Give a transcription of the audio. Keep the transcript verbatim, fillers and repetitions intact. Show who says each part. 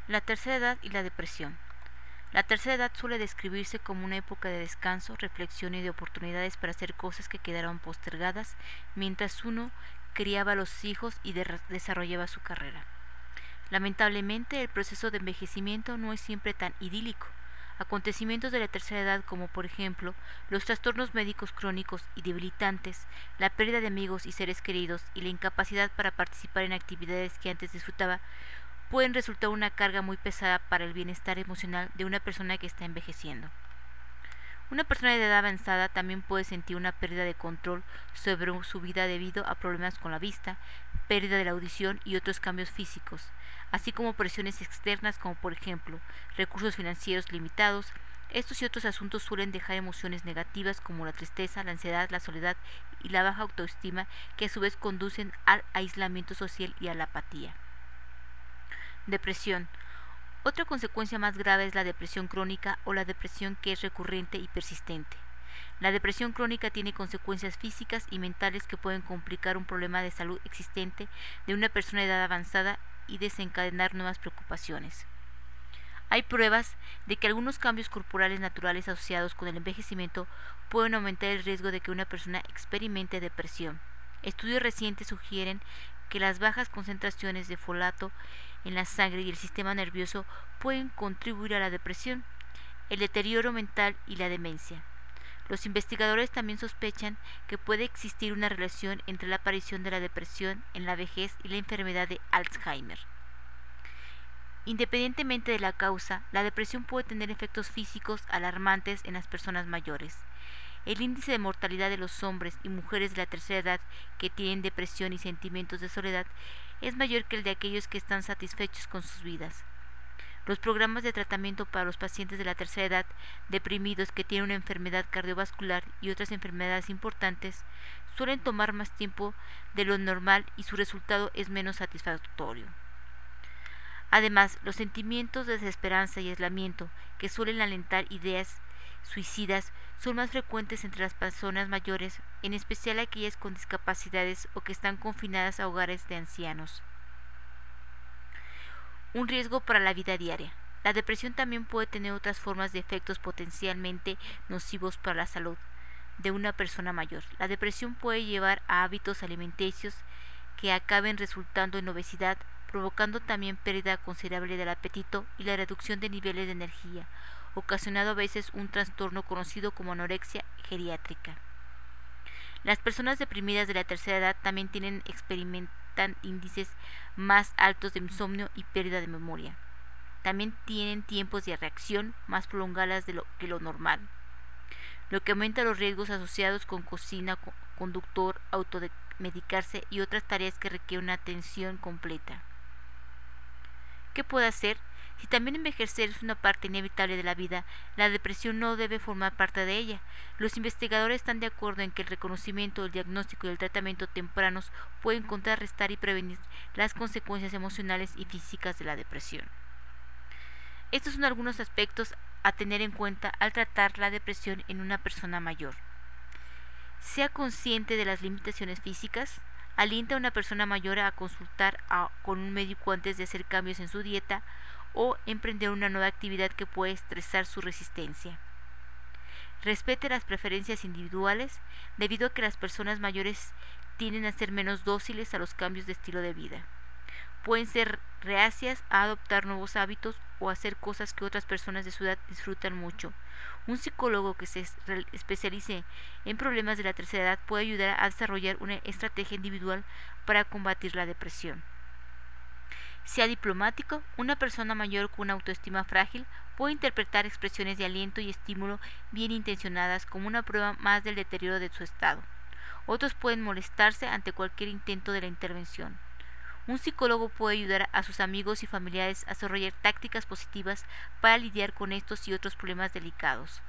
Speaker 1: La tercera edad y la depresión. La tercera edad suele describirse como una época de descanso, reflexión y de oportunidades para hacer cosas que quedaron postergadas mientras uno criaba a los hijos y de- desarrollaba su carrera. Lamentablemente, el proceso de envejecimiento no es siempre tan idílico. Acontecimientos de la tercera edad como por ejemplo los trastornos médicos crónicos y debilitantes, la pérdida de amigos y seres queridos y la incapacidad para participar en actividades que antes disfrutaba pueden resultar una carga muy pesada para el bienestar emocional de una persona que está envejeciendo. Una persona de edad avanzada también puede sentir una pérdida de control sobre su vida debido a problemas con la vista, pérdida de la audición y otros cambios físicos, así como presiones externas como por ejemplo recursos financieros limitados. Estos y otros asuntos suelen dejar emociones negativas como la tristeza, la ansiedad, la soledad y la baja autoestima, que a su vez conducen al aislamiento social y a la apatía. Depresión. Otra consecuencia más grave es la depresión crónica o la depresión que es recurrente y persistente. La depresión crónica tiene consecuencias físicas y mentales que pueden complicar un problema de salud existente de una persona de edad avanzada y desencadenar nuevas preocupaciones. Hay pruebas de que algunos cambios corporales naturales asociados con el envejecimiento pueden aumentar el riesgo de que una persona experimente depresión. Estudios recientes sugieren que las bajas concentraciones de folato en la sangre y el sistema nervioso pueden contribuir a la depresión, el deterioro mental y la demencia. Los investigadores también sospechan que puede existir una relación entre la aparición de la depresión en la vejez y la enfermedad de Alzheimer. Independientemente de la causa, la depresión puede tener efectos físicos alarmantes en las personas mayores. El índice de mortalidad de los hombres y mujeres de la tercera edad que tienen depresión y sentimientos de soledad es mayor que el de aquellos que están satisfechos con sus vidas. Los programas de tratamiento para los pacientes de la tercera edad deprimidos que tienen una enfermedad cardiovascular y otras enfermedades importantes suelen tomar más tiempo de lo normal y su resultado es menos satisfactorio. Además, los sentimientos de desesperanza y aislamiento que suelen alentar ideas suicidas son más frecuentes entre las personas mayores, en especial aquellas con discapacidades o que están confinadas a hogares de ancianos. Un riesgo para la vida diaria. La depresión también puede tener otras formas de efectos potencialmente nocivos para la salud de una persona mayor. La depresión puede llevar a hábitos alimenticios que acaben resultando en obesidad, provocando también pérdida considerable del apetito y la reducción de niveles de energía, ocasionando a veces un trastorno conocido como anorexia geriátrica. Las personas deprimidas de la tercera edad también tienen, experimentan índices más altos de insomnio y pérdida de memoria. También tienen tiempos de reacción más prolongadas de lo que lo normal, lo que aumenta los riesgos asociados con cocina, conductor, automedicarse y otras tareas que requieren una atención completa. ¿Qué puede hacer? Si también envejecer es una parte inevitable de la vida, la depresión no debe formar parte de ella. Los investigadores están de acuerdo en que el reconocimiento, el diagnóstico y el tratamiento tempranos pueden contrarrestar y prevenir las consecuencias emocionales y físicas de la depresión. Estos son algunos aspectos a tener en cuenta al tratar la depresión en una persona mayor. Sea consciente de las limitaciones físicas. Alienta a una persona mayor a consultar a, con un médico antes de hacer cambios en su dieta o emprender una nueva actividad que puede estresar su resistencia. Respete las preferencias individuales, debido a que las personas mayores tienden a ser menos dóciles a los cambios de estilo de vida. Pueden ser reacias a adoptar nuevos hábitos o hacer cosas que otras personas de su edad disfrutan mucho. Un psicólogo que se especialice en problemas de la tercera edad puede ayudar a desarrollar una estrategia individual para combatir la depresión. Sea diplomático, una persona mayor con una autoestima frágil puede interpretar expresiones de aliento y estímulo bien intencionadas como una prueba más del deterioro de su estado. Otros pueden molestarse ante cualquier intento de la intervención. Un psicólogo puede ayudar a sus amigos y familiares a desarrollar tácticas positivas para lidiar con estos y otros problemas delicados.